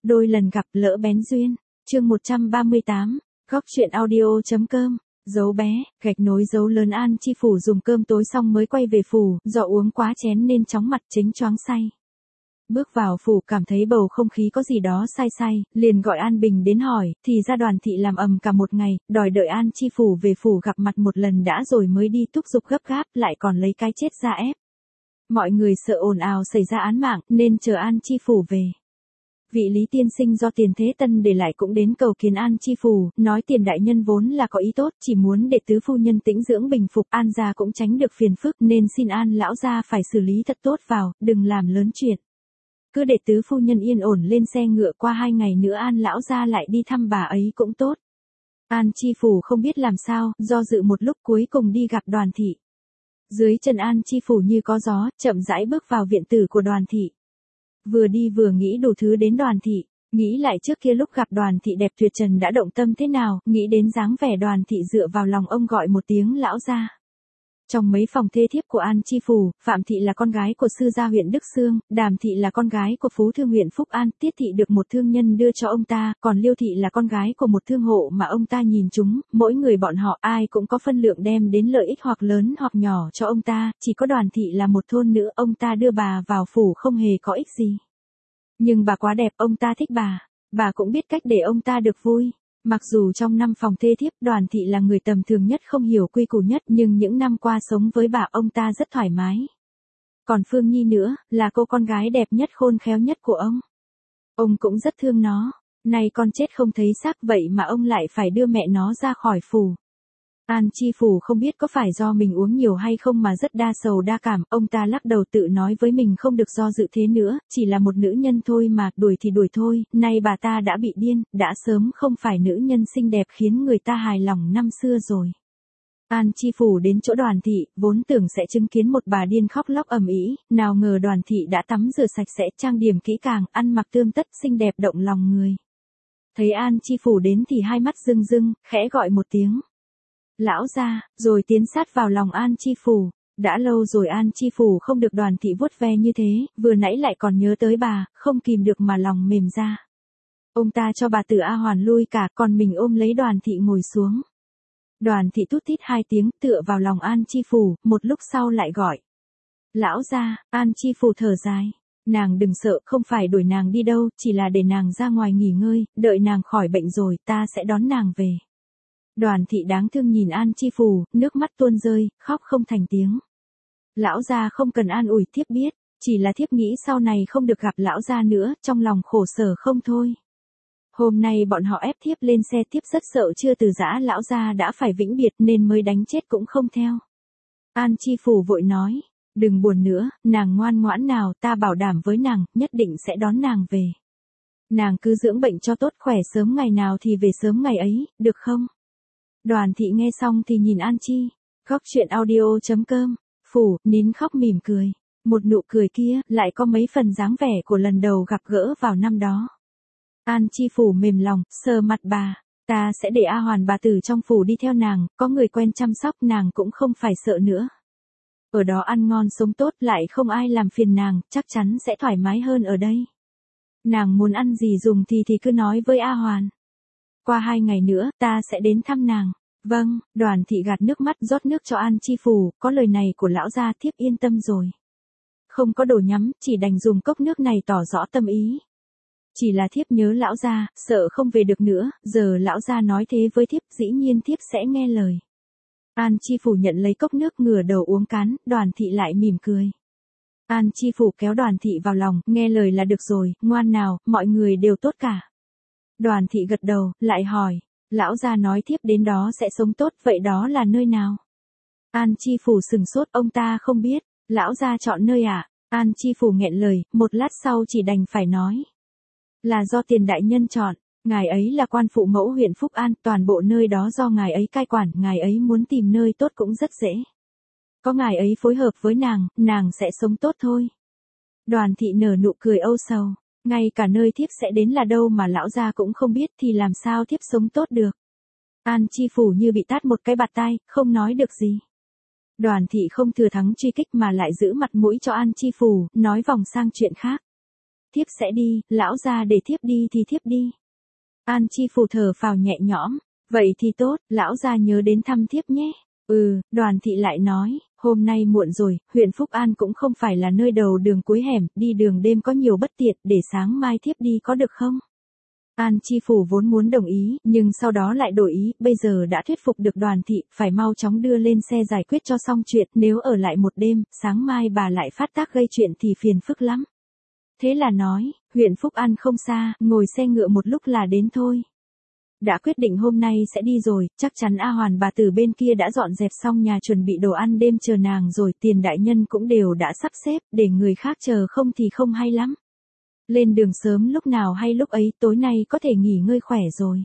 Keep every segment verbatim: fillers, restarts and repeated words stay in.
Đôi lần gặp lỡ bén duyên. Chương một trăm ba mươi tám. Góc truyện audio.com. Dấu bé, gạch nối dấu lớn. An Chi Phủ dùng cơm tối xong mới quay về phủ, do uống quá chén nên chóng mặt chính choáng say. Bước vào phủ cảm thấy bầu không khí có gì đó sai sai, liền gọi An Bình đến hỏi, thì ra Đoàn thị làm ầm cả một ngày, đòi đợi An Chi Phủ về phủ gặp mặt một lần đã rồi mới đi, thúc giục gấp gáp, lại còn lấy cái chết ra ép. Mọi người sợ ồn ào xảy ra án mạng, nên chờ An Chi Phủ về. Vị Lý tiên sinh do Tiền Thế Tân để lại cũng đến cầu kiến An Chi Phủ, nói Tiền đại nhân vốn là có ý tốt, chỉ muốn để tứ phu nhân tĩnh dưỡng bình phục, An gia cũng tránh được phiền phức, nên xin An lão gia phải xử lý thật tốt vào, đừng làm lớn chuyện. Cứ để tứ phu nhân yên ổn lên xe ngựa, qua hai ngày nữa An lão gia lại đi thăm bà ấy cũng tốt. An Chi Phủ không biết làm sao, do dự một lúc cuối cùng đi gặp Đoàn thị. Dưới chân An Chi Phủ như có gió, chậm rãi bước vào viện tử của Đoàn thị. Vừa đi vừa nghĩ đủ thứ đến Đoàn thị, nghĩ lại trước kia lúc gặp Đoàn thị đẹp tuyệt trần đã động tâm thế nào, nghĩ đến dáng vẻ Đoàn thị dựa vào lòng ông gọi một tiếng lão gia. Trong mấy phòng thê thiếp của An Chi Phủ, Phạm thị là con gái của sư gia huyện Đức Xương, Đàm thị là con gái của phú thương huyện Phúc An, Tiết thị được một thương nhân đưa cho ông ta, còn Liêu thị là con gái của một thương hộ mà ông ta nhìn chúng, mỗi người bọn họ ai cũng có phân lượng đem đến lợi ích hoặc lớn hoặc nhỏ cho ông ta, chỉ có Đoàn thị là một thôn nữ, ông ta đưa bà vào phủ không hề có ích gì. Nhưng bà quá đẹp, ông ta thích bà, bà cũng biết cách để ông ta được vui. Mặc dù trong năm phòng thê thiếp Đoàn thị là người tầm thường nhất, không hiểu quy củ nhất, nhưng những năm qua sống với bà ông ta rất thoải mái. Còn Phương Nhi nữa, là cô con gái đẹp nhất khôn khéo nhất của ông. Ông cũng rất thương nó, nay con chết không thấy xác vậy mà ông lại phải đưa mẹ nó ra khỏi phủ. An Chi Phủ không biết có phải do mình uống nhiều hay không mà rất đa sầu đa cảm, ông ta lắc đầu tự nói với mình không được do dự thế nữa, chỉ là một nữ nhân thôi mà, đuổi thì đuổi thôi, nay bà ta đã bị điên, đã sớm không phải nữ nhân xinh đẹp khiến người ta hài lòng năm xưa rồi. An Chi Phủ đến chỗ Đoàn thị, vốn tưởng sẽ chứng kiến một bà điên khóc lóc ầm ĩ, nào ngờ Đoàn thị đã tắm rửa sạch sẽ, trang điểm kỹ càng, ăn mặc tươm tất, xinh đẹp động lòng người. Thấy An Chi Phủ đến thì hai mắt rưng rưng, khẽ gọi một tiếng. Lão gia, rồi tiến sát vào lòng An Chi Phủ. Đã lâu rồi An Chi Phủ không được Đoàn thị vuốt ve như thế, vừa nãy lại còn nhớ tới bà, không kìm được mà lòng mềm ra. Ông ta cho bà Tử A Hoàn lui cả, còn mình ôm lấy Đoàn thị ngồi xuống. Đoàn thị tút tít hai tiếng tựa vào lòng An Chi Phủ, một lúc sau lại gọi. Lão gia. An Chi Phủ thở dài. Nàng đừng sợ, không phải đuổi nàng đi đâu, chỉ là để nàng ra ngoài nghỉ ngơi, đợi nàng khỏi bệnh rồi, ta sẽ đón nàng về. Đoàn thị đáng thương nhìn An Chi Phủ, nước mắt tuôn rơi, khóc không thành tiếng. Lão gia không cần an ủi, thiếp biết, chỉ là thiếp nghĩ sau này không được gặp lão gia nữa, trong lòng khổ sở không thôi. Hôm nay bọn họ ép thiếp lên xe, thiếp rất sợ chưa từ giã lão gia đã phải vĩnh biệt nên mới đánh chết cũng không theo. An Chi Phủ vội nói, đừng buồn nữa, nàng ngoan ngoãn nào, ta bảo đảm với nàng, nhất định sẽ đón nàng về. Nàng cứ dưỡng bệnh cho tốt, khỏe sớm ngày nào thì về sớm ngày ấy, được không? Đoàn thị nghe xong thì nhìn An Chi. Góc truyện audio.com. Phủ, nín khóc mỉm cười. Một nụ cười kia, lại có mấy phần dáng vẻ của lần đầu gặp gỡ vào năm đó. An Chi Phủ mềm lòng, sờ mặt bà. Ta sẽ để A Hoàn bà tử trong phủ đi theo nàng, có người quen chăm sóc nàng cũng không phải sợ nữa. Ở đó ăn ngon sống tốt, lại không ai làm phiền nàng, chắc chắn sẽ thoải mái hơn ở đây. Nàng muốn ăn gì dùng thì thì cứ nói với A Hoàn. Qua hai ngày nữa, ta sẽ đến thăm nàng. Vâng, Đoàn thị gạt nước mắt rót nước cho An Chi Phủ, có lời này của lão gia thiếp yên tâm rồi. Không có đồ nhắm, chỉ đành dùng cốc nước này tỏ rõ tâm ý. Chỉ là thiếp nhớ lão gia, sợ không về được nữa, giờ lão gia nói thế với thiếp, dĩ nhiên thiếp sẽ nghe lời. An Chi Phủ nhận lấy cốc nước ngửa đầu uống cán, Đoàn thị lại mỉm cười. An Chi Phủ kéo Đoàn thị vào lòng, nghe lời là được rồi, ngoan nào, mọi người đều tốt cả. Đoàn thị gật đầu, lại hỏi, lão gia nói thiếp đến đó sẽ sống tốt, vậy đó là nơi nào? An Chi Phủ sừng sốt, ông ta không biết, lão gia chọn nơi à? An Chi Phủ nghẹn lời, một lát sau chỉ đành phải nói. Là do Tiền đại nhân chọn, ngài ấy là quan phụ mẫu huyện Phúc An, toàn bộ nơi đó do ngài ấy cai quản, ngài ấy muốn tìm nơi tốt cũng rất dễ. Có ngài ấy phối hợp với nàng, nàng sẽ sống tốt thôi. Đoàn thị nở nụ cười âu sầu. Ngay cả nơi thiếp sẽ đến là đâu mà lão gia cũng không biết thì làm sao thiếp sống tốt được. An Chi Phủ như bị tát một cái bạt tai, không nói được gì. Đoàn thị không thừa thắng truy kích mà lại giữ mặt mũi cho An Chi Phủ, nói vòng sang chuyện khác. thiếp sẽ đi, lão gia để thiếp đi thì thiếp đi. An Chi Phủ thở phào nhẹ nhõm, vậy thì tốt, lão gia nhớ đến thăm thiếp nhé. Ừ, Đoàn thị lại nói, hôm nay muộn rồi, huyện Phúc An cũng không phải là nơi đầu đường cuối hẻm, đi đường đêm có nhiều bất tiện, để sáng mai thiếp đi có được không? An Chi Phủ vốn muốn đồng ý, nhưng sau đó lại đổi ý, bây giờ đã thuyết phục được Đoàn thị, phải mau chóng đưa lên xe giải quyết cho xong chuyện, nếu ở lại một đêm, sáng mai bà lại phát tác gây chuyện thì phiền phức lắm. Thế là nói, huyện Phúc An không xa, ngồi xe ngựa một lúc là đến thôi. Đã quyết định hôm nay sẽ đi rồi, chắc chắn A Hoàn bà từ bên kia đã dọn dẹp xong nhà chuẩn bị đồ ăn đêm chờ nàng rồi, tiền đại nhân cũng đều đã sắp xếp, để người khác chờ không thì không hay lắm. Lên đường sớm lúc nào hay lúc ấy, tối nay có thể nghỉ ngơi khỏe rồi.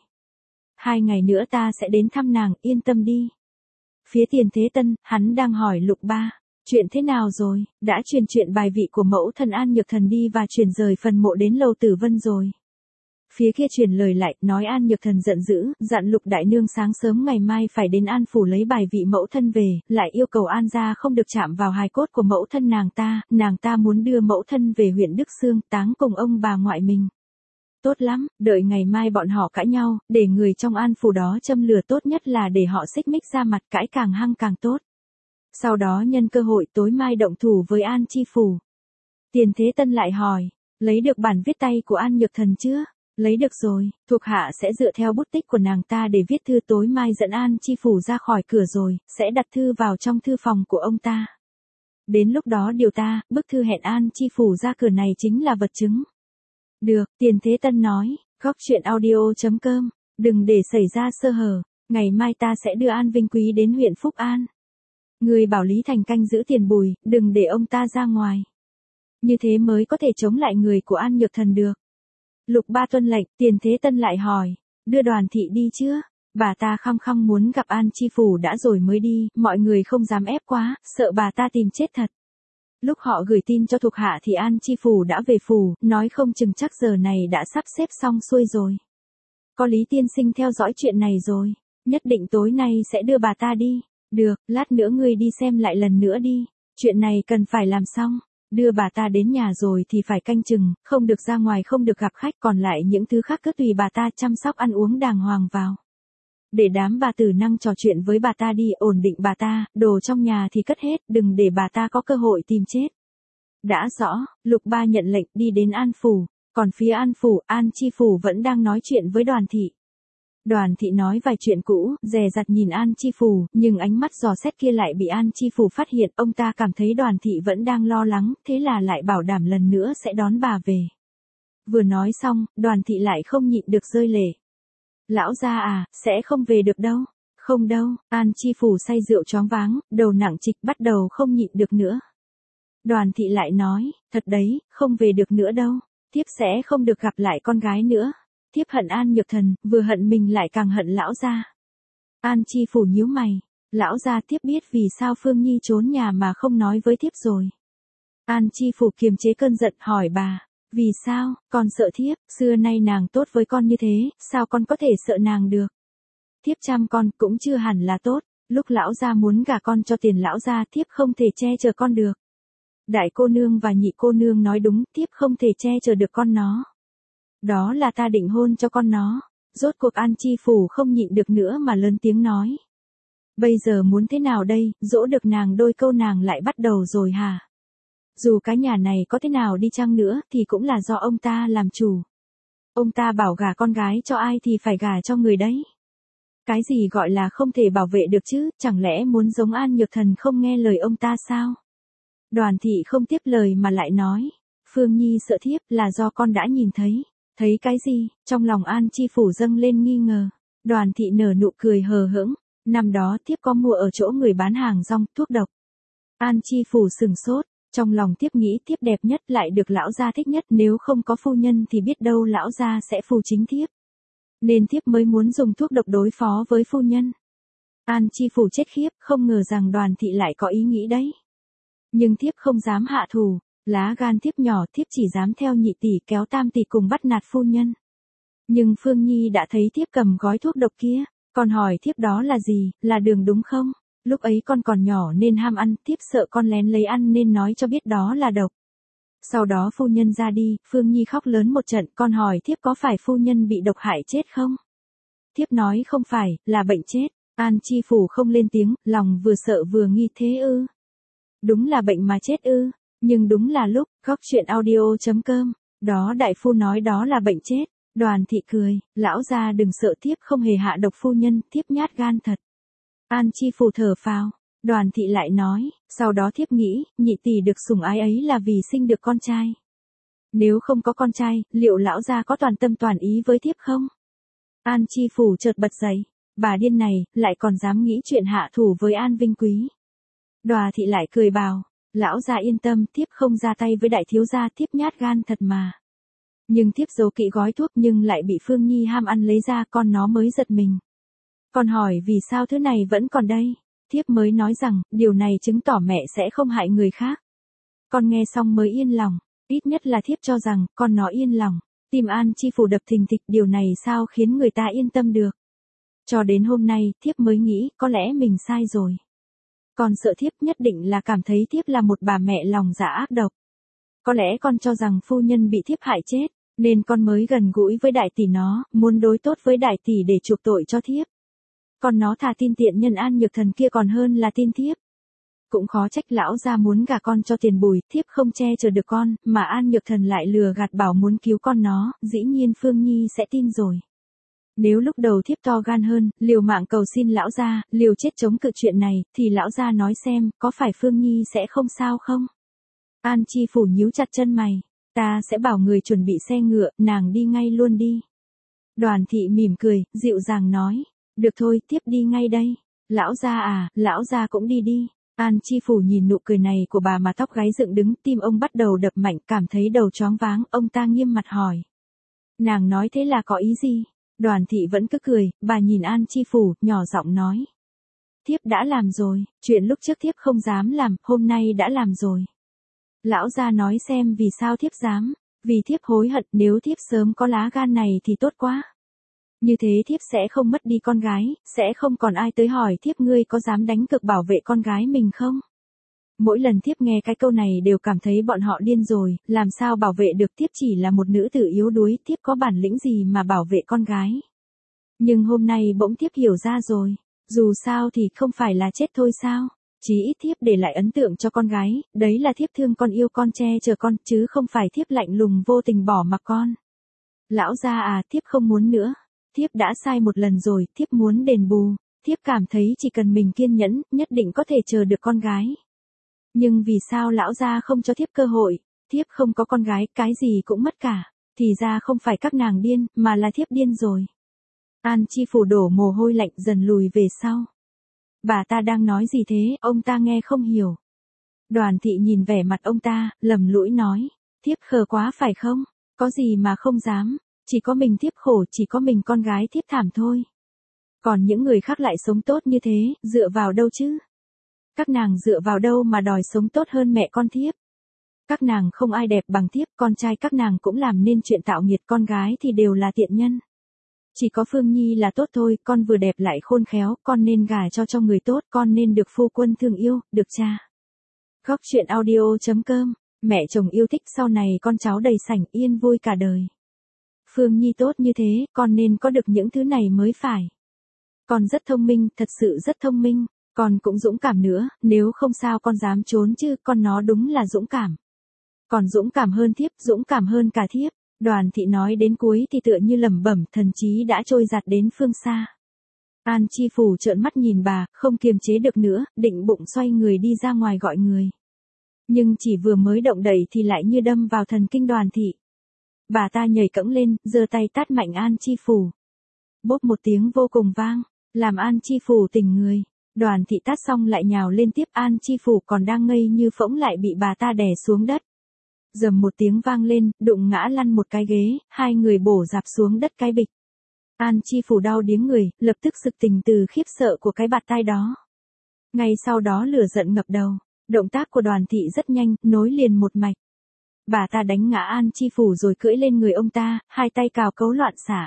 Hai ngày nữa ta sẽ đến thăm nàng, yên tâm đi. Phía Tiền Thế Tân, hắn đang hỏi Lục Ba, chuyện thế nào rồi, đã truyền chuyện bài vị của mẫu thần An Nhược Thần đi và chuyển rời phần mộ đến Lầu Tử Vân rồi. Phía kia truyền lời lại, nói An Nhược Thần giận dữ, dặn Lục Đại Nương sáng sớm ngày mai phải đến An Phủ lấy bài vị mẫu thân về, lại yêu cầu An gia không được chạm vào hài cốt của mẫu thân nàng ta, nàng ta muốn đưa mẫu thân về huyện Đức Xương, táng cùng ông bà ngoại mình. Tốt lắm, đợi ngày mai bọn họ cãi nhau, để người trong An Phủ đó châm lửa, tốt nhất là để họ xích mích ra mặt, cãi càng hăng càng tốt. Sau đó nhân cơ hội tối mai động thủ với An Chi Phủ. Tiền Thế Tân lại hỏi, lấy được bản viết tay của An Nhược Thần chưa? Lấy được rồi, thuộc hạ sẽ dựa theo bút tích của nàng ta để viết thư, tối mai dẫn An Chi Phủ ra khỏi cửa rồi, sẽ đặt thư vào trong thư phòng của ông ta. Đến lúc đó điều ta, bức thư hẹn An Chi Phủ ra cửa này chính là vật chứng. Được, Tiền Thế Tân nói, góc truyện audio chấm com, đừng để xảy ra sơ hở, ngày mai ta sẽ đưa An Vinh Quý đến huyện Phúc An. Người bảo Lý Thành canh giữ Tiền Bùi, đừng để ông ta ra ngoài. Như thế mới có thể chống lại người của An Nhược Thần được. Lục Ba tuân lệnh, Tiền Thế Tân lại hỏi, đưa Đoàn thị đi chưa? Bà ta khăng khăng muốn gặp An Chi Phủ đã rồi mới đi, mọi người không dám ép quá, sợ bà ta tìm chết thật. Lúc họ gửi tin cho thuộc hạ thì An Chi Phủ đã về phủ, nói không chừng chắc giờ này đã sắp xếp xong xuôi rồi. Có Lý tiên sinh theo dõi chuyện này rồi, nhất định tối nay sẽ đưa bà ta đi. Được, lát nữa ngươi đi xem lại lần nữa đi, chuyện này cần phải làm xong. Đưa bà ta đến nhà rồi thì phải canh chừng, không được ra ngoài, không được gặp khách, còn lại những thứ khác cứ tùy bà ta chăm sóc ăn uống đàng hoàng vào. Để đám bà tử năng trò chuyện với bà ta đi, ổn định bà ta, đồ trong nhà thì cất hết, đừng để bà ta có cơ hội tìm chết. Đã rõ, Lục Ba nhận lệnh đi đến An Phủ, còn phía An Phủ, An Chi Phủ vẫn đang nói chuyện với Đoàn thị. Đoàn thị nói vài chuyện cũ, dè dặt nhìn An Chi Phủ, nhưng ánh mắt dò xét kia lại bị An Chi Phủ phát hiện, ông ta cảm thấy Đoàn thị vẫn đang lo lắng, thế là lại bảo đảm lần nữa sẽ đón bà về. Vừa nói xong, Đoàn thị lại không nhịn được rơi lệ. Lão gia à, sẽ không về được đâu. Không đâu, An Chi Phủ say rượu choáng váng, đầu nặng trịch, bắt đầu không nhịn được nữa. Đoàn thị lại nói, thật đấy, không về được nữa đâu, thiếp sẽ không được gặp lại con gái nữa. Thiếp hận An Nhược Thần, vừa hận mình lại càng hận lão gia. An Chi Phủ nhíu mày, lão gia thiếp biết vì sao Phương Nhi trốn nhà mà không nói với thiếp rồi. An Chi Phủ kiềm chế cơn giận hỏi bà, vì sao, con sợ thiếp, xưa nay nàng tốt với con như thế, sao con có thể sợ nàng được. Thiếp chăm con cũng chưa hẳn là tốt, lúc lão gia muốn gả con cho tiền lão gia thiếp không thể che chở con được. Đại cô nương và nhị cô nương nói đúng, thiếp không thể che chở được con nó. Đó là ta định hôn cho con nó. Rốt cuộc An Chi Phủ không nhịn được nữa mà lớn tiếng nói. Bây giờ muốn thế nào đây, dỗ được nàng đôi câu nàng lại bắt đầu rồi hả? Dù cái nhà này có thế nào đi chăng nữa thì cũng là do ông ta làm chủ. Ông ta bảo gả con gái cho ai thì phải gả cho người đấy. Cái gì gọi là không thể bảo vệ được chứ, chẳng lẽ muốn giống An Nhược Thần không nghe lời ông ta sao? Đoàn thị không tiếp lời mà lại nói. Phương Nhi sợ thiếp là do con đã nhìn thấy. Thấy cái gì, trong lòng An Chi Phủ dâng lên nghi ngờ. Đoàn thị nở nụ cười hờ hững, năm đó thiếp có mua ở chỗ người bán hàng rong, thuốc độc. An Chi Phủ sừng sốt, trong lòng thiếp nghĩ thiếp đẹp nhất lại được lão gia thích nhất, nếu không có phu nhân thì biết đâu lão gia sẽ phù chính thiếp. Nên thiếp mới muốn dùng thuốc độc đối phó với phu nhân. An Chi Phủ chết khiếp, không ngờ rằng Đoàn thị lại có ý nghĩ đấy. Nhưng thiếp không dám hạ thủ. Lá gan thiếp nhỏ, thiếp chỉ dám theo nhị tỷ kéo tam tỷ cùng bắt nạt phu nhân. Nhưng Phương Nhi đã thấy thiếp cầm gói thuốc độc kia, còn hỏi thiếp đó là gì, là đường đúng không? Lúc ấy con còn nhỏ nên ham ăn, thiếp sợ con lén lấy ăn nên nói cho biết đó là độc. Sau đó phu nhân ra đi, Phương Nhi khóc lớn một trận, con hỏi thiếp có phải phu nhân bị độc hại chết không? Thiếp nói không phải, là bệnh chết. An Chi Phủ không lên tiếng, lòng vừa sợ vừa nghi thế ư. Đúng là bệnh mà chết ư, nhưng đúng là lúc, góc chuyện audio.com, đó đại phu nói đó là bệnh chết. Đoàn thị cười, lão gia đừng sợ thiếp không hề hạ độc phu nhân, thiếp nhát gan thật. An Chi Phủ thở phào, đoàn thị lại nói, sau đó thiếp nghĩ, nhị tỷ được sủng ái ấy là vì sinh được con trai. Nếu không có con trai, liệu lão gia có toàn tâm toàn ý với thiếp không? An Chi Phủ chợt bật dậy, bà điên này, lại còn dám nghĩ chuyện hạ thủ với An Vinh Quý. Đoàn thị lại cười bảo, lão gia yên tâm, thiếp không ra tay với đại thiếu gia, thiếp nhát gan thật mà. Nhưng thiếp giấu kỹ gói thuốc nhưng lại bị Phương Nhi ham ăn lấy ra, con nó mới giật mình. Con hỏi vì sao thứ này vẫn còn đây? Thiếp mới nói rằng, điều này chứng tỏ mẹ sẽ không hại người khác. Con nghe xong mới yên lòng, ít nhất là thiếp cho rằng, con nó yên lòng. Tim An Chi Phủ đập thình thịch, điều này sao khiến người ta yên tâm được. Cho đến hôm nay, thiếp mới nghĩ, có lẽ mình sai rồi. Con sợ thiếp nhất định là cảm thấy thiếp là một bà mẹ lòng dạ ác độc. Có lẽ con cho rằng phu nhân bị thiếp hại chết, nên con mới gần gũi với đại tỷ nó, muốn đối tốt với đại tỷ để chuộc tội cho thiếp. Còn nó thà tin tiện nhân An Nhược Thần kia còn hơn là tin thiếp. Cũng khó trách lão gia muốn gả con cho tiền bùi, thiếp không che chở được con, mà An Nhược Thần lại lừa gạt bảo muốn cứu con nó, dĩ nhiên Phương Nhi sẽ tin rồi. Nếu lúc đầu thiếp to gan hơn, liều mạng cầu xin lão gia, liều chết chống cự chuyện này, thì lão gia nói xem, có phải Phương Nhi sẽ không sao không? An Chi Phủ nhíu chặt chân mày, ta sẽ bảo người chuẩn bị xe ngựa, nàng đi ngay luôn đi. Đoàn thị mỉm cười, dịu dàng nói, được thôi, tiếp đi ngay đây. Lão gia à, lão gia cũng đi đi. An Chi Phủ nhìn nụ cười này của bà mà tóc gáy dựng đứng, tim ông bắt đầu đập mạnh, cảm thấy đầu choáng váng, ông ta nghiêm mặt hỏi. Nàng nói thế là có ý gì? Đoàn thị vẫn cứ cười, bà nhìn An Chi Phủ, nhỏ giọng nói. Thiếp đã làm rồi, chuyện lúc trước thiếp không dám làm, hôm nay đã làm rồi. Lão gia nói xem vì sao thiếp dám, vì thiếp hối hận, nếu thiếp sớm có lá gan này thì tốt quá. Như thế thiếp sẽ không mất đi con gái, sẽ không còn ai tới hỏi thiếp ngươi có dám đánh cược bảo vệ con gái mình không? Mỗi lần thiếp nghe cái câu này đều cảm thấy bọn họ điên rồi, làm sao bảo vệ được, thiếp chỉ là một nữ tử yếu đuối, thiếp có bản lĩnh gì mà bảo vệ con gái. Nhưng hôm nay bỗng thiếp hiểu ra rồi, dù sao thì không phải là chết thôi sao, chí ít thiếp để lại ấn tượng cho con gái, đấy là thiếp thương con yêu con che chở con, chứ không phải thiếp lạnh lùng vô tình bỏ mặc con. Lão gia à, thiếp không muốn nữa. Thiếp đã sai một lần rồi, thiếp muốn đền bù, thiếp cảm thấy chỉ cần mình kiên nhẫn, nhất định có thể chờ được con gái. Nhưng vì sao lão gia không cho thiếp cơ hội, thiếp không có con gái, cái gì cũng mất cả, thì ra không phải các nàng điên, mà là thiếp điên rồi. An Chi Phủ đổ mồ hôi lạnh dần lùi về sau. Bà ta đang nói gì thế, ông ta nghe không hiểu. Đoàn thị nhìn vẻ mặt ông ta, lầm lũi nói, thiếp khờ quá phải không, có gì mà không dám. Chỉ có mình thiếp khổ, chỉ có mình con gái thiếp thảm thôi. Còn những người khác lại sống tốt như thế, dựa vào đâu chứ? Các nàng dựa vào đâu mà đòi sống tốt hơn mẹ con thiếp? Các nàng không ai đẹp bằng thiếp, con trai các nàng cũng làm nên chuyện tạo nghiệt, con gái thì đều là tiện nhân. Chỉ có Phương Nhi là tốt thôi, con vừa đẹp lại khôn khéo, con nên gả cho cho người tốt, con nên được phu quân thương yêu, được cha. Góc chuyện audio.com, mẹ chồng yêu thích sau này con cháu đầy sảnh yên vui cả đời. Phương Nhi tốt như thế, con nên có được những thứ này mới phải. Con rất thông minh, thật sự rất thông minh, con cũng dũng cảm nữa, nếu không sao con dám trốn chứ, con nó đúng là dũng cảm. Còn dũng cảm hơn thiếp, dũng cảm hơn cả thiếp. Đoàn thị nói đến cuối thì tựa như lẩm bẩm, thần trí đã trôi giạt đến phương xa. An Chi Phủ trợn mắt nhìn bà, không kiềm chế được nữa, định bụng xoay người đi ra ngoài gọi người. Nhưng chỉ vừa mới động đậy thì lại như đâm vào thần kinh Đoàn thị. Bà ta nhảy cẫng lên, giơ tay tát mạnh An Chi Phủ. Bốp một tiếng vô cùng vang, làm An Chi Phủ tỉnh người. Đoàn thị tát xong lại nhào lên tiếp, An Chi Phủ còn đang ngây như phỗng lại bị bà ta đè xuống đất. Dầm một tiếng vang lên, đụng ngã lăn một cái ghế, hai người bổ rạp xuống đất cái bịch. An Chi Phủ đau điếng người, lập tức sực tỉnh từ khiếp sợ của cái bạt tai đó. Ngay sau đó lửa giận ngập đầu, động tác của Đoàn thị rất nhanh, nối liền một mạch. Bà ta đánh ngã An Chi Phủ rồi cưỡi lên người ông ta, hai tay cào cấu loạn xả.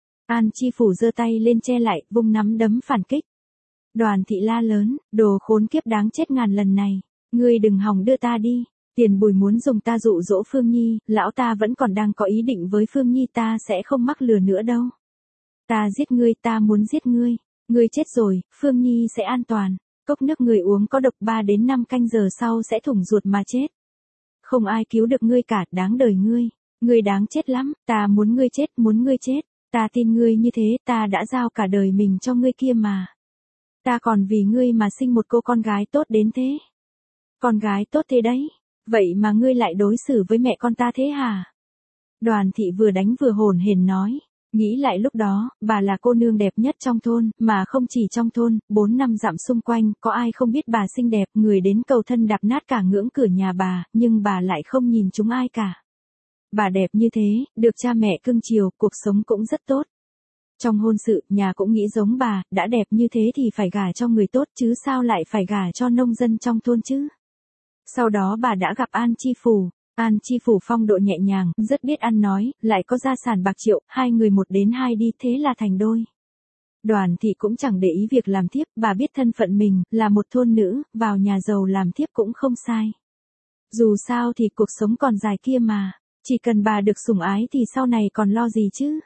An Chi Phủ giơ tay lên che lại, vung nắm đấm phản kích. Đoàn thị la lớn, đồ khốn kiếp đáng chết ngàn lần này, ngươi đừng hòng đưa ta đi. Tiền bồi muốn dùng ta dụ dỗ Phương Nhi, lão ta vẫn còn đang có ý định với Phương Nhi, ta sẽ không mắc lừa nữa đâu. Ta giết ngươi, ta muốn giết ngươi. Ngươi chết rồi, Phương Nhi sẽ an toàn. Cốc nước người uống có độc ba đến năm canh giờ sau sẽ thủng ruột mà chết. Không ai cứu được ngươi cả, đáng đời ngươi. Ngươi đáng chết lắm, ta muốn ngươi chết, muốn ngươi chết. Ta tin ngươi như thế, ta đã giao cả đời mình cho ngươi kia mà. Ta còn vì ngươi mà sinh một cô con gái tốt đến thế. Con gái tốt thế đấy. Vậy mà ngươi lại đối xử với mẹ con ta thế hả? Đoàn thị vừa đánh vừa hổn hển nói. Nghĩ lại lúc đó, bà là cô nương đẹp nhất trong thôn, mà không chỉ trong thôn, bốn năm dặm xung quanh, có ai không biết bà xinh đẹp, người đến cầu thân đạp nát cả ngưỡng cửa nhà bà, nhưng bà lại không nhìn chúng ai cả. Bà đẹp như thế, được cha mẹ cưng chiều, cuộc sống cũng rất tốt. Trong hôn sự, nhà cũng nghĩ giống bà, đã đẹp như thế thì phải gả cho người tốt chứ sao lại phải gả cho nông dân trong thôn chứ. Sau đó bà đã gặp An Chi Phủ. An Chi Phủ phong độ nhẹ nhàng, rất biết ăn nói, lại có gia sản bạc triệu, hai người một đến hai đi, thế là thành đôi. Đoàn thị cũng chẳng để ý việc làm thiếp, bà biết thân phận mình, là một thôn nữ, vào nhà giàu làm thiếp cũng không sai. Dù sao thì cuộc sống còn dài kia mà, chỉ cần bà được sủng ái thì sau này còn lo gì chứ.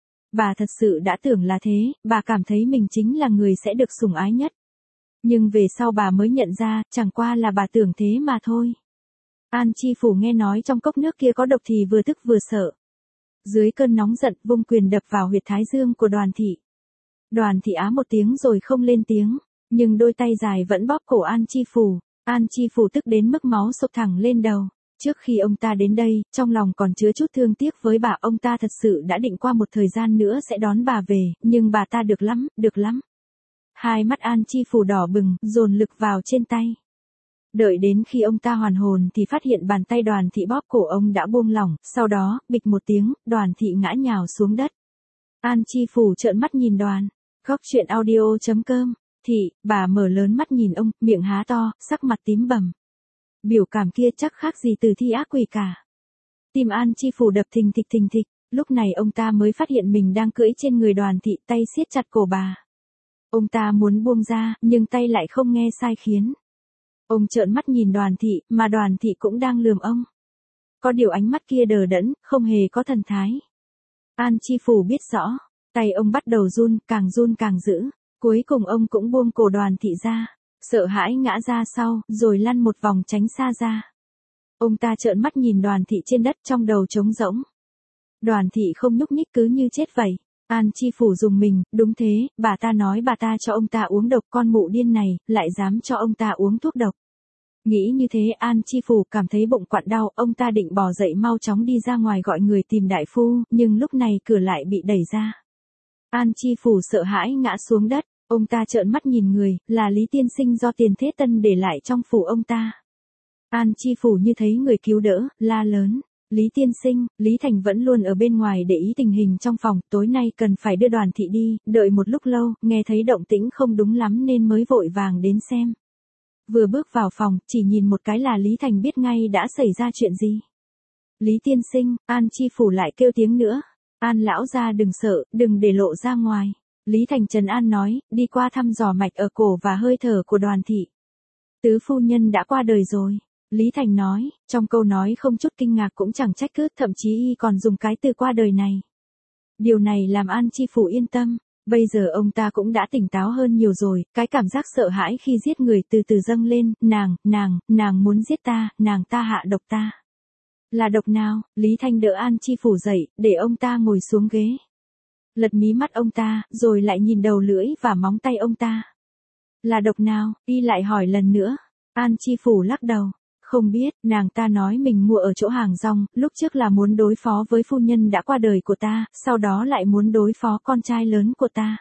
Bà thật sự đã tưởng là thế, bà cảm thấy mình chính là người sẽ được sủng ái nhất. Nhưng về sau bà mới nhận ra, chẳng qua là bà tưởng thế mà thôi. An Chi Phủ nghe nói trong cốc nước kia có độc thì vừa tức vừa sợ. Dưới cơn nóng giận, vung quyền đập vào huyệt thái dương của Đoàn thị. Đoàn thị á một tiếng rồi không lên tiếng, nhưng đôi tay dài vẫn bóp cổ An Chi Phủ. An Chi Phủ tức đến mức máu sộc thẳng lên đầu. Trước khi ông ta đến đây, trong lòng còn chứa chút thương tiếc với bà, ông ta thật sự đã định qua một thời gian nữa sẽ đón bà về, nhưng bà ta được lắm, được lắm. Hai mắt An Chi Phủ đỏ bừng, dồn lực vào trên tay. Đợi đến khi ông ta hoàn hồn thì phát hiện bàn tay Đoàn thị bóp cổ ông đã buông lỏng, sau đó, bịch một tiếng, Đoàn thị ngã nhào xuống đất. An Chi Phủ trợn mắt nhìn Đoàn. Góc truyện audio chấm com. Thị, bà mở lớn mắt nhìn ông, miệng há to, sắc mặt tím bầm. Biểu cảm kia chắc khác gì từ thi ác quỷ cả. Tim An Chi Phủ đập thình thịch thình thịch, lúc này ông ta mới phát hiện mình đang cưỡi trên người Đoàn thị, tay siết chặt cổ bà. Ông ta muốn buông ra, nhưng tay lại không nghe sai khiến. Ông trợn mắt nhìn Đoàn thị, mà Đoàn thị cũng đang lườm ông. Có điều ánh mắt kia đờ đẫn, không hề có thần thái. An Chi Phủ biết rõ, tay ông bắt đầu run, càng run càng dữ. Cuối cùng ông cũng buông cổ Đoàn thị ra, sợ hãi ngã ra sau, rồi lăn một vòng tránh xa ra. Ông ta trợn mắt nhìn Đoàn thị trên đất, trong đầu trống rỗng. Đoàn thị không nhúc nhích, cứ như chết vậy. An Chi Phủ dùng mình, đúng thế, bà ta nói bà ta cho ông ta uống độc, con mụ điên này, lại dám cho ông ta uống thuốc độc. Nghĩ như thế An Chi Phủ cảm thấy bụng quặn đau, ông ta định bò dậy mau chóng đi ra ngoài gọi người tìm đại phu, nhưng lúc này cửa lại bị đẩy ra. An Chi Phủ sợ hãi ngã xuống đất, ông ta trợn mắt nhìn người, là Lý Tiên Sinh do Tiền Thế Tân để lại trong phủ ông ta. An Chi Phủ như thấy người cứu đỡ, la lớn. Lý Tiên Sinh, Lý Thành vẫn luôn ở bên ngoài để ý tình hình trong phòng, tối nay cần phải đưa Đoàn thị đi, đợi một lúc lâu, nghe thấy động tĩnh không đúng lắm nên mới vội vàng đến xem. Vừa bước vào phòng, chỉ nhìn một cái là Lý Thành biết ngay đã xảy ra chuyện gì. Lý Tiên Sinh, An Chi Phủ lại kêu tiếng nữa. An lão gia đừng sợ, đừng để lộ ra ngoài. Lý Thành trấn an nói, đi qua thăm dò mạch ở cổ và hơi thở của Đoàn thị. Tứ phu nhân đã qua đời rồi. Lý Thành nói, trong câu nói không chút kinh ngạc cũng chẳng trách cứ, thậm chí y còn dùng cái từ qua đời này. Điều này làm An Chi Phủ yên tâm, bây giờ ông ta cũng đã tỉnh táo hơn nhiều rồi, cái cảm giác sợ hãi khi giết người từ từ dâng lên, nàng, nàng, nàng muốn giết ta, nàng ta hạ độc ta. Là độc nào? Lý Thành đỡ An Chi Phủ dậy, để ông ta ngồi xuống ghế. Lật mí mắt ông ta, rồi lại nhìn đầu lưỡi và móng tay ông ta. Là độc nào? Y lại hỏi lần nữa. An Chi Phủ lắc đầu. Không biết, nàng ta nói mình mua ở chỗ hàng rong, lúc trước là muốn đối phó với phu nhân đã qua đời của ta, sau đó lại muốn đối phó con trai lớn của ta.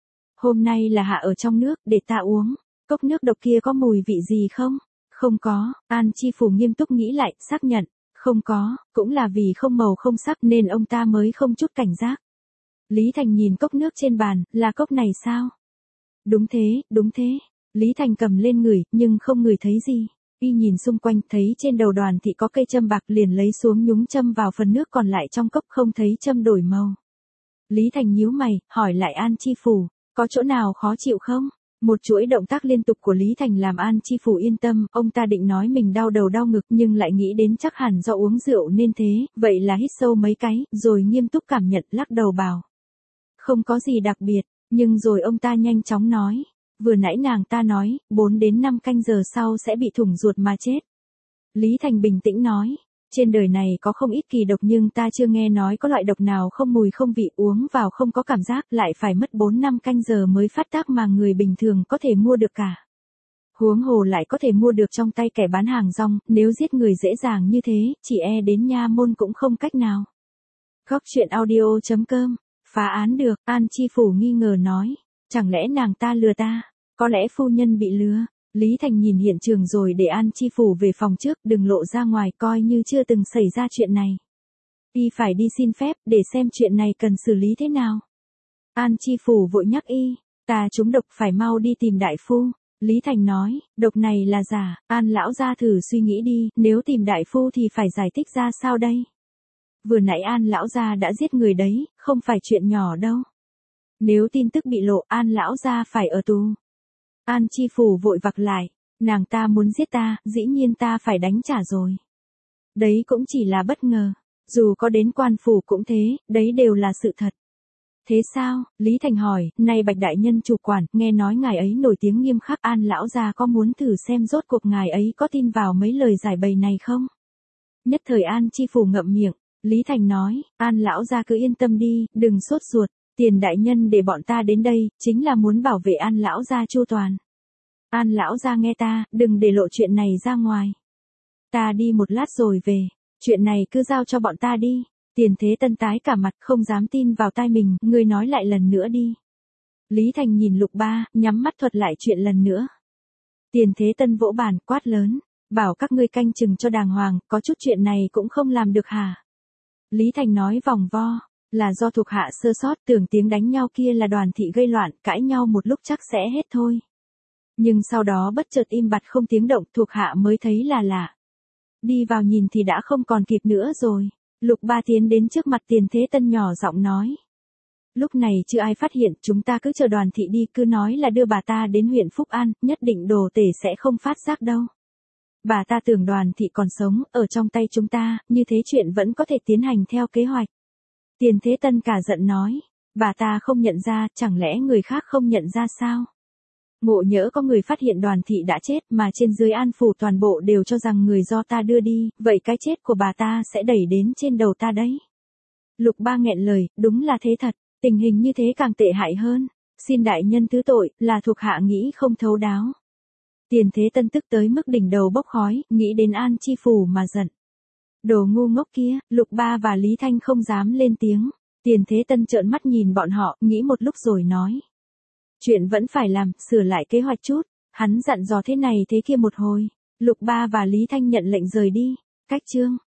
Hôm nay là hạ ở trong nước, để ta uống. Cốc nước độc kia có mùi vị gì không? Không có, An Chi Phủ nghiêm túc nghĩ lại, xác nhận. Không có, cũng là vì không màu không sắc nên ông ta mới không chút cảnh giác. Lý Thành nhìn cốc nước trên bàn, là cốc này sao? Đúng thế, đúng thế. Lý Thành cầm lên ngửi, nhưng không ngửi thấy gì. Y nhìn xung quanh, thấy trên đầu Đoàn thị có cây châm bạc liền lấy xuống nhúng châm vào phần nước còn lại trong cốc, không thấy châm đổi màu. Lý Thành nhíu mày, hỏi lại An Chi Phủ, có chỗ nào khó chịu không? Một chuỗi động tác liên tục của Lý Thành làm An Chi Phủ yên tâm, ông ta định nói mình đau đầu đau ngực nhưng lại nghĩ đến chắc hẳn do uống rượu nên thế, vậy là hít sâu mấy cái, rồi nghiêm túc cảm nhận lắc đầu bảo. Không có gì đặc biệt, nhưng rồi ông ta nhanh chóng nói, vừa nãy nàng ta nói, bốn đến năm canh giờ sau sẽ bị thủng ruột mà chết. Lý Thành bình tĩnh nói, trên đời này có không ít kỳ độc nhưng ta chưa nghe nói có loại độc nào không mùi không vị uống vào không có cảm giác lại phải mất bốn năm canh giờ mới phát tác mà người bình thường có thể mua được cả. Huống hồ lại có thể mua được trong tay kẻ bán hàng rong, nếu giết người dễ dàng như thế, chỉ e đến nha môn cũng không cách nào. Góc truyện audio chấm com, phá án được, An Chi Phủ nghi ngờ nói, chẳng lẽ nàng ta lừa ta, có lẽ phu nhân bị lừa. Lý Thành nhìn hiện trường rồi để An Chi Phủ về phòng trước, đừng lộ ra ngoài coi như chưa từng xảy ra chuyện này. Y phải đi xin phép để xem chuyện này cần xử lý thế nào. An Chi Phủ vội nhắc y, ta trúng độc phải mau đi tìm đại phu. Lý Thành nói, độc này là giả, An lão gia thử suy nghĩ đi, nếu tìm đại phu thì phải giải thích ra sao đây? Vừa nãy An lão gia đã giết người đấy, không phải chuyện nhỏ đâu. Nếu tin tức bị lộ, An lão gia phải ở tù. An Chi Phủ vội vặc lại, nàng ta muốn giết ta, dĩ nhiên ta phải đánh trả rồi. Đấy cũng chỉ là bất ngờ, dù có đến quan phủ cũng thế, đấy đều là sự thật. Thế sao? Lý Thành hỏi, này Bạch đại nhân chủ quản, nghe nói ngài ấy nổi tiếng nghiêm khắc, An lão gia có muốn thử xem rốt cuộc ngài ấy có tin vào mấy lời giải bày này không? Nhất thời An Chi Phủ ngậm miệng, Lý Thành nói, An lão gia cứ yên tâm đi, đừng sốt ruột. Tiền đại nhân để bọn ta đến đây, chính là muốn bảo vệ An lão gia chu toàn. An lão gia nghe ta, đừng để lộ chuyện này ra ngoài. Ta đi một lát rồi về, chuyện này cứ giao cho bọn ta đi. Tiền Thế Tân tái cả mặt không dám tin vào tai mình, ngươi nói lại lần nữa đi. Lý Thành nhìn Lục Ba, nhắm mắt thuật lại chuyện lần nữa. Tiền Thế Tân vỗ bàn, quát lớn, bảo các ngươi canh chừng cho đàng hoàng, có chút chuyện này cũng không làm được hả? Lý Thành nói vòng vo. Là do thuộc hạ sơ sót, tưởng tiếng đánh nhau kia là Đoàn thị gây loạn, cãi nhau một lúc chắc sẽ hết thôi. Nhưng sau đó bất chợt im bặt không tiếng động, thuộc hạ mới thấy là lạ. Đi vào nhìn thì đã không còn kịp nữa rồi. Lục Ba tiến đến trước mặt Tiền Thế Tân nhỏ giọng nói. Lúc này chưa ai phát hiện, chúng ta cứ chờ Đoàn thị đi, cứ nói là đưa bà ta đến huyện Phúc An, nhất định đồ tể sẽ không phát giác đâu. Bà ta tưởng Đoàn thị còn sống, ở trong tay chúng ta, như thế chuyện vẫn có thể tiến hành theo kế hoạch. Tiền Thế Tân cả giận nói, bà ta không nhận ra, chẳng lẽ người khác không nhận ra sao? Ngộ nhỡ có người phát hiện Đoàn thị đã chết mà trên dưới An phủ toàn bộ đều cho rằng người do ta đưa đi, vậy cái chết của bà ta sẽ đẩy đến trên đầu ta đấy. Lục Ba nghẹn lời, đúng là thế thật, tình hình như thế càng tệ hại hơn, xin đại nhân thứ tội, là thuộc hạ nghĩ không thấu đáo. Tiền Thế Tân tức tới mức đỉnh đầu bốc khói, nghĩ đến An Chi Phủ mà giận. Đồ ngu ngốc kia, Lục Ba và Lý Thanh không dám lên tiếng. Tiền Thế Tân trợn mắt nhìn bọn họ, nghĩ một lúc rồi nói. Chuyện vẫn phải làm, sửa lại kế hoạch chút. Hắn dặn dò thế này thế kia một hồi. Lục Ba và Lý Thanh nhận lệnh rời đi. Cách chương.